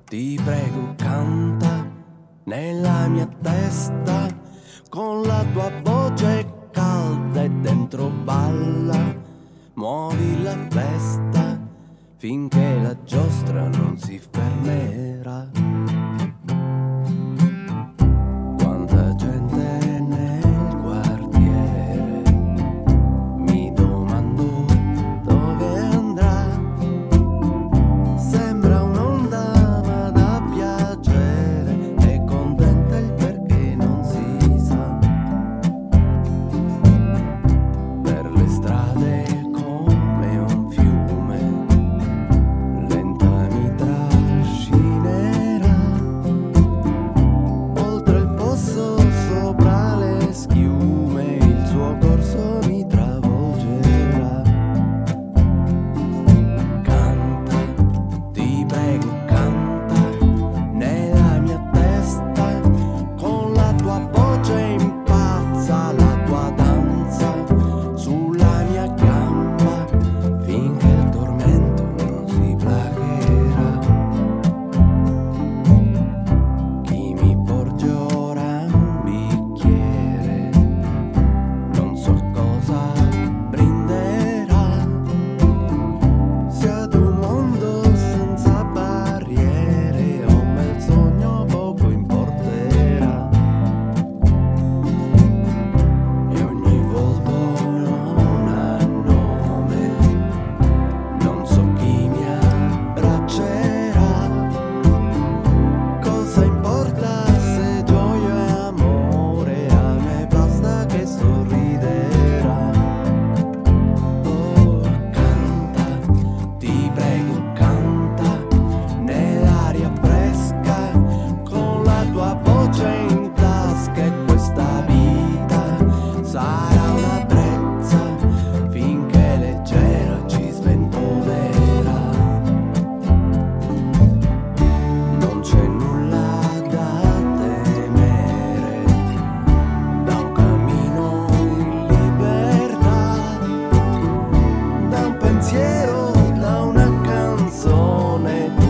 Ti prego, canta nella mia testa, con la tua voce calda e dentro balla. Muovi la festa finché la giostra non si fermerà. Quanta gente nel quartiere, mi domando dove andrà. Sembra un'onda ma da piacere, è contenta il perché non si sa. Per le strade come un fiume, lenta mi trascinerà. Oltre il fosso, sopra le schiume, il suo corso mi travolgerà. Canta, ti prego, canta nella mia testa, con la tua voce impazza, la tua danza sulla mia gamba, finché il tormento non si placcherà. Chi mi porge ora un bicchiere, non so cosa brinderà. Siate un mondo senza barriere, o un bel sogno poco importerà. E ogni volto non ha nome, non so chi mi abbraccerà. Cosa importa se gioia e amore, a me basta che sorriderà. Oh, canta, ti prego, canta nell'aria fresca, con la tua voce in tasca, e questa vita sarà una brezza finché leggera ci sventolerà. Non c'è nulla da temere, da un cammino in libertà, da un pensiero, da una canzone.